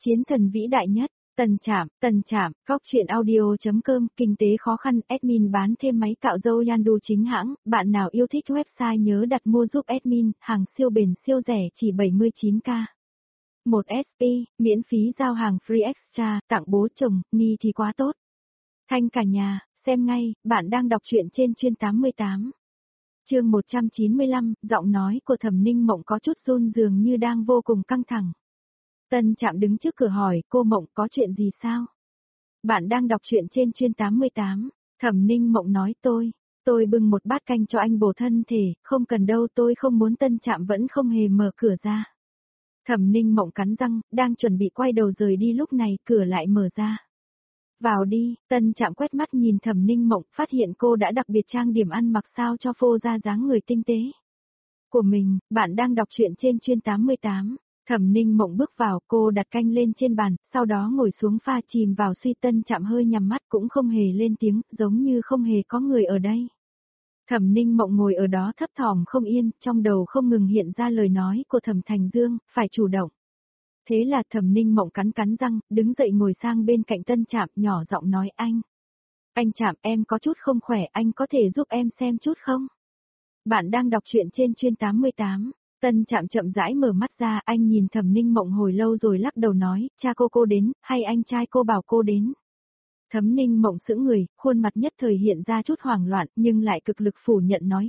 Chiến thần vĩ đại nhất, Tần Trạm, góc truyện audio.com, kinh tế khó khăn, admin bán thêm máy cạo râu Yandu chính hãng, bạn nào yêu thích website nhớ đặt mua giúp admin, hàng siêu bền siêu rẻ chỉ 79k. 1SP, miễn phí giao hàng free extra, tặng bố chồng, ni thì quá tốt. Thanh cả nhà, xem ngay, bạn đang đọc truyện trên chuyên 88. Chương 195, giọng nói của Thẩm Ninh Mộng có chút run dường như đang vô cùng căng thẳng. Tân Trạm đứng trước cửa hỏi, cô Mộng có chuyện gì sao? Bạn đang đọc truyện trên chuyên 88. Thẩm Ninh Mộng nói tôi bưng một bát canh cho anh bổ thân thể, không cần đâu, tôi không muốn. Tân Trạm vẫn không hề mở cửa ra. Thẩm Ninh Mộng cắn răng, đang chuẩn bị quay đầu rời đi, lúc này cửa lại mở ra. Vào đi. Tân Trạm quét mắt nhìn Thẩm Ninh Mộng, phát hiện cô đã đặc biệt trang điểm ăn mặc sao cho phô ra dáng người tinh tế của mình. Bạn đang đọc truyện trên chuyên 88. Thẩm Ninh Mộng bước vào, cô đặt canh lên trên bàn, sau đó ngồi xuống pha, chìm vào suy. Tân Trạm hơi nhắm mắt cũng không hề lên tiếng, giống như không hề có người ở đây. Thẩm Ninh Mộng ngồi ở đó thấp thỏm không yên, trong đầu không ngừng hiện ra lời nói của Thẩm Thành Dương, phải chủ động. Thế là Thẩm Ninh Mộng cắn răng, đứng dậy ngồi sang bên cạnh Tân Trạm, nhỏ giọng nói, anh Trạm, em có chút không khỏe, anh có thể giúp em xem chút không? Bạn đang đọc truyện trên chuyên 88. Tân Trạm chậm rãi mở mắt ra, anh nhìn Thẩm Ninh Mộng hồi lâu rồi lắc đầu nói, cha cô đến, hay anh trai cô bảo cô đến? Thẩm Ninh Mộng sững người, khuôn mặt nhất thời hiện ra chút hoảng loạn, nhưng lại cực lực phủ nhận nói,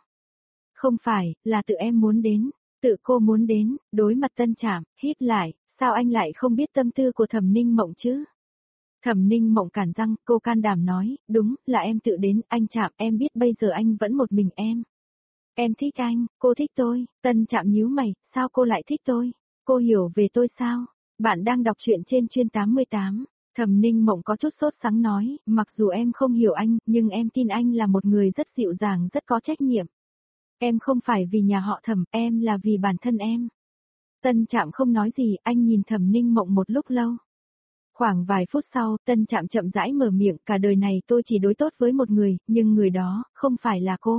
không phải, là tự em muốn đến, tự cô muốn đến. Đối mặt Tân Trạm, hít lại, sao anh lại không biết tâm tư của Thẩm Ninh Mộng chứ? Thẩm Ninh Mộng cản răng, cô can đảm nói, đúng, là em tự đến, anh Trạm, em biết bây giờ anh vẫn một mình em. Em thích anh, cô thích tôi. Tân Trạm nhíu mày, sao cô lại thích tôi? Cô hiểu về tôi sao? Bạn đang đọc truyện trên chuyên 88. Thẩm Ninh Mộng có chút sốt sắng nói, mặc dù em không hiểu anh, nhưng em tin anh là một người rất dịu dàng, rất có trách nhiệm. Em không phải vì nhà họ Thẩm, em là vì bản thân em. Tân Trạm không nói gì, anh nhìn Thẩm Ninh Mộng một lúc lâu. Khoảng vài phút sau, Tân Trạm chậm rãi mở miệng, cả đời này tôi chỉ đối tốt với một người, nhưng người đó, không phải là cô.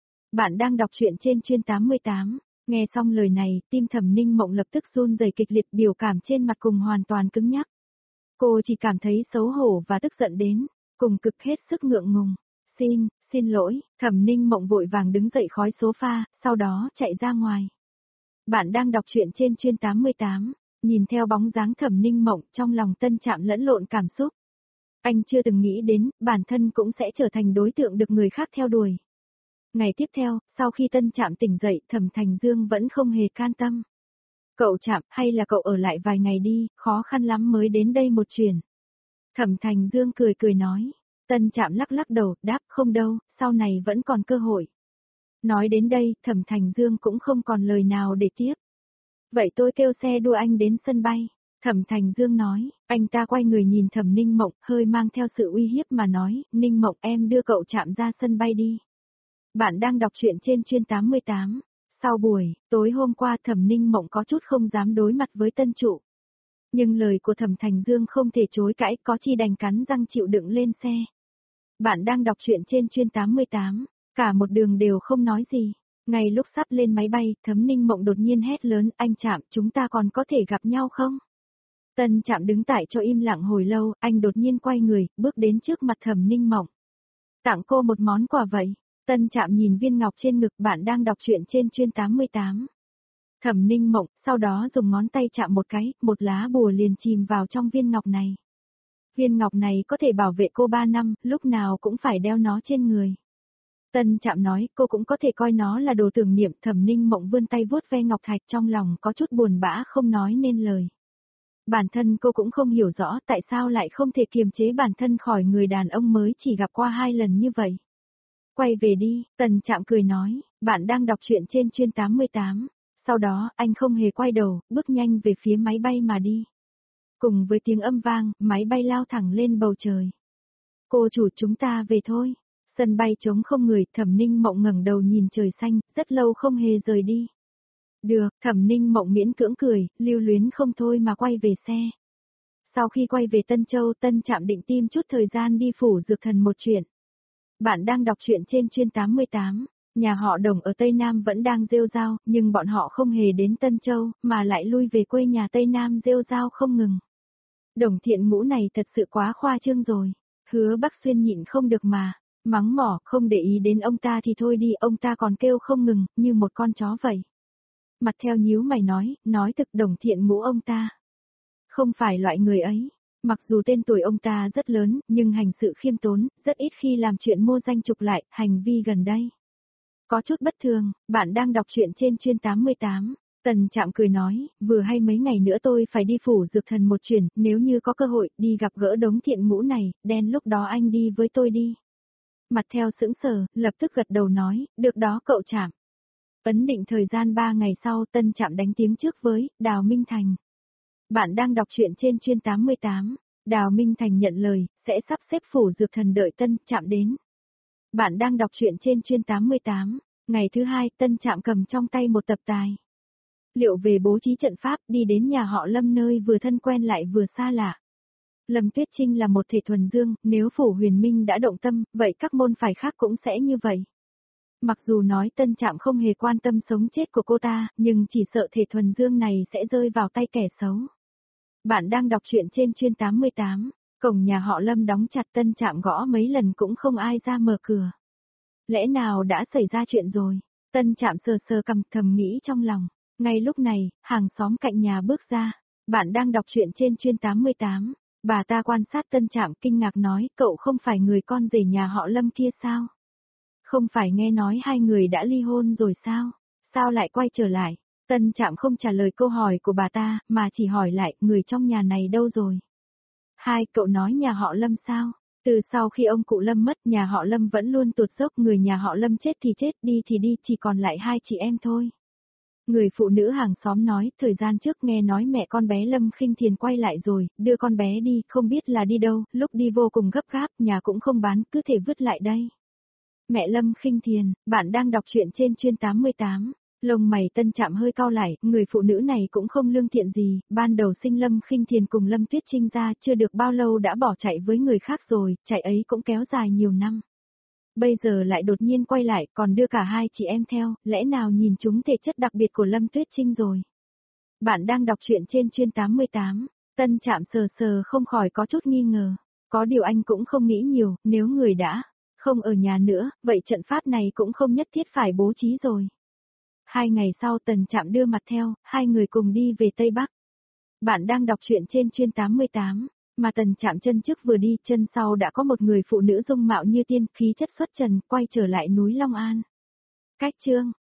Bạn đang đọc truyện trên chuyên 88. Nghe xong lời này, tim Thẩm Ninh Mộng lập tức run rẩy kịch liệt, biểu cảm trên mặt cùng hoàn toàn cứng nhắc. Cô chỉ cảm thấy xấu hổ và tức giận đến, cùng cực hết sức ngượng ngùng. Xin lỗi. Thẩm Ninh Mộng vội vàng đứng dậy khói sofa, sau đó chạy ra ngoài. Bạn đang đọc truyện trên chuyên 88. Nhìn theo bóng dáng Thẩm Ninh Mộng, trong lòng Tân Trạm lẫn lộn cảm xúc. Anh chưa từng nghĩ đến, bản thân cũng sẽ trở thành đối tượng được người khác theo đuổi. Ngày tiếp theo, sau khi Tân Trạm tỉnh dậy, Thẩm Thành Dương vẫn không hề can tâm. Cậu Trạm, hay là cậu ở lại vài ngày đi, khó khăn lắm mới đến đây một chuyến. Thẩm Thành Dương cười nói. Tân Trạm lắc đầu, đáp, không đâu, sau này vẫn còn cơ hội. Nói đến đây, Thẩm Thành Dương cũng không còn lời nào để tiếp. Vậy tôi kêu xe đưa anh đến sân bay. Thẩm Thành Dương nói. Anh ta quay người nhìn Thẩm Ninh Mộng, hơi mang theo sự uy hiếp mà nói, Ninh Mộng, em đưa cậu Trạm ra sân bay đi. Bạn đang đọc truyện trên chuyên 88. Sau buổi tối hôm qua, Thẩm Ninh Mộng có chút không dám đối mặt với Tân Trụ. Nhưng lời của Thẩm Thành Dương không thể chối cãi, có chi đành cắn răng chịu đựng lên xe. Bạn đang đọc truyện trên chuyên 88. Cả một đường đều không nói gì. Ngay lúc sắp lên máy bay, Thẩm Ninh Mộng đột nhiên hét lớn, anh Trạm, chúng ta còn có thể gặp nhau không? Tân Trạm đứng tại chỗ im lặng hồi lâu, anh đột nhiên quay người, bước đến trước mặt Thẩm Ninh Mộng. Tặng cô một món quà vậy. Tân Trạm nhìn viên ngọc trên ngực. Bạn đang đọc truyện trên chuyên 88. Thẩm Ninh Mộng, sau đó dùng ngón tay chạm một cái, một lá bùa liền chìm vào trong viên ngọc này. Viên ngọc này có thể bảo vệ cô 3 năm, lúc nào cũng phải đeo nó trên người. Tân Trạm nói, cô cũng có thể coi nó là đồ tưởng niệm. Thẩm Ninh Mộng vươn tay vuốt ve ngọc thạch, trong lòng có chút buồn bã không nói nên lời. Bản thân cô cũng không hiểu rõ tại sao lại không thể kiềm chế bản thân khỏi người đàn ông mới chỉ gặp qua 2 lần như vậy. Quay về đi, Tân Trạm cười nói, bạn đang đọc truyện trên chuyên 88. Sau đó, anh không hề quay đầu, bước nhanh về phía máy bay mà đi. Cùng với tiếng âm vang, máy bay lao thẳng lên bầu trời. Cô chủ, chúng ta về thôi. Sân bay trống không người, Thẩm Ninh Mộng ngẩng đầu nhìn trời xanh, rất lâu không hề rời đi. Được, Thẩm Ninh Mộng miễn cưỡng cười, lưu luyến không thôi mà quay về xe. Sau khi quay về Tân Châu, Tân Trạm định tìm chút thời gian đi phủ dược thần một chuyện. Bạn đang đọc truyện trên chuyên 88. Nhà họ Đồng ở Tây Nam vẫn đang rêu rao, nhưng bọn họ không hề đến Tân Châu, mà lại lui về quê nhà Tây Nam rêu rao không ngừng. Đồng Thiện Ngũ này thật sự quá khoa trương rồi. Hứa Bắc Xuyên nhịn không được mà, mắng mỏ, không để ý đến ông ta thì thôi đi, ông ta còn kêu không ngừng, như một con chó vậy. Mặt theo nhíu mày nói thực Đồng Thiện Ngũ ông ta. Không phải loại người ấy. Mặc dù tên tuổi ông ta rất lớn, nhưng hành sự khiêm tốn, rất ít khi làm chuyện mua danh trục lại, hành vi gần đây. Có chút bất thường, bạn đang đọc truyện trên chuyên 88. Tần Trạm cười nói, vừa hay mấy ngày nữa tôi phải đi phủ dược thần một chuyến, nếu như có cơ hội, đi gặp gỡ Đống Thiện Ngũ này, đen lúc đó anh đi với tôi đi. Mặt theo sững sờ, lập tức gật đầu nói, được đó cậu Trạm. Ấn định thời gian 3 ngày sau, Tân Trạm đánh tiếng trước với Đào Minh Thành. Bạn đang đọc truyện trên chuyên 88. Đào Minh Thành nhận lời, sẽ sắp xếp phủ dược thần đợi Tân Trạm đến. Bạn đang đọc truyện trên chuyên 88. Ngày thứ hai, Tân Trạm cầm trong tay một tập tài liệu về bố trí trận pháp, đi đến nhà họ Lâm nơi vừa thân quen lại vừa xa lạ. Lâm Tuyết Trinh là một thể thuần dương, nếu phủ Huyền Minh đã động tâm, vậy các môn phái khác cũng sẽ như vậy. Mặc dù nói Tân Trạm không hề quan tâm sống chết của cô ta, nhưng chỉ sợ thể thuần dương này sẽ rơi vào tay kẻ xấu. Bạn đang đọc truyện trên chuyên 88. Cổng nhà họ Lâm đóng chặt, Tân Trạm gõ mấy lần cũng không ai ra mở cửa. Lẽ nào đã xảy ra chuyện rồi? Tân Trạm sờ sờ cằm thầm nghĩ trong lòng. Ngay lúc này, hàng xóm cạnh nhà bước ra. Bạn đang đọc truyện trên chuyên 88. Bà ta quan sát Tân Trạm kinh ngạc nói, cậu không phải người con rể nhà họ Lâm kia sao? Không phải nghe nói hai người đã ly hôn rồi sao? Sao lại quay trở lại? Tân Trạm không trả lời câu hỏi của bà ta, mà chỉ hỏi lại, người trong nhà này đâu rồi? Hai, cậu nói nhà họ Lâm sao? Từ sau khi ông cụ Lâm mất, nhà họ Lâm vẫn luôn tụt dốc, người nhà họ Lâm chết thì chết, đi thì đi, chỉ còn lại hai chị em thôi. Người phụ nữ hàng xóm nói, thời gian trước nghe nói mẹ con bé Lâm Khinh Thiền quay lại rồi, đưa con bé đi, không biết là đi đâu, lúc đi vô cùng gấp gáp, nhà cũng không bán, cứ thể vứt lại đây. Mẹ Lâm Khinh Thiền, bạn đang đọc truyện trên chuyên 88. Lông mày Tân Trạm hơi cau lại, người phụ nữ này cũng không lương thiện gì, ban đầu sinh Lâm Khinh Thiền cùng Lâm Tuyết Trinh ra, chưa được bao lâu đã bỏ chạy với người khác rồi, chạy ấy cũng kéo dài nhiều năm. Bây giờ lại đột nhiên quay lại, còn đưa cả hai chị em theo, lẽ nào nhìn chúng thể chất đặc biệt của Lâm Tuyết Trinh rồi. Bạn đang đọc truyện trên chuyên 88. Tân Trạm sờ sờ không khỏi có chút nghi ngờ. Có điều anh cũng không nghĩ nhiều, nếu người đã không ở nhà nữa, vậy trận pháp này cũng không nhất thiết phải bố trí rồi. 2 ngày sau Tần Trạm đưa mặt theo, hai người cùng đi về Tây Bắc. Bạn đang đọc truyện trên chuyên 88. Mà Tần Trạm chân trước vừa đi, chân sau đã có một người phụ nữ dung mạo như tiên, khí chất xuất trần, quay trở lại núi Long An. Cách chương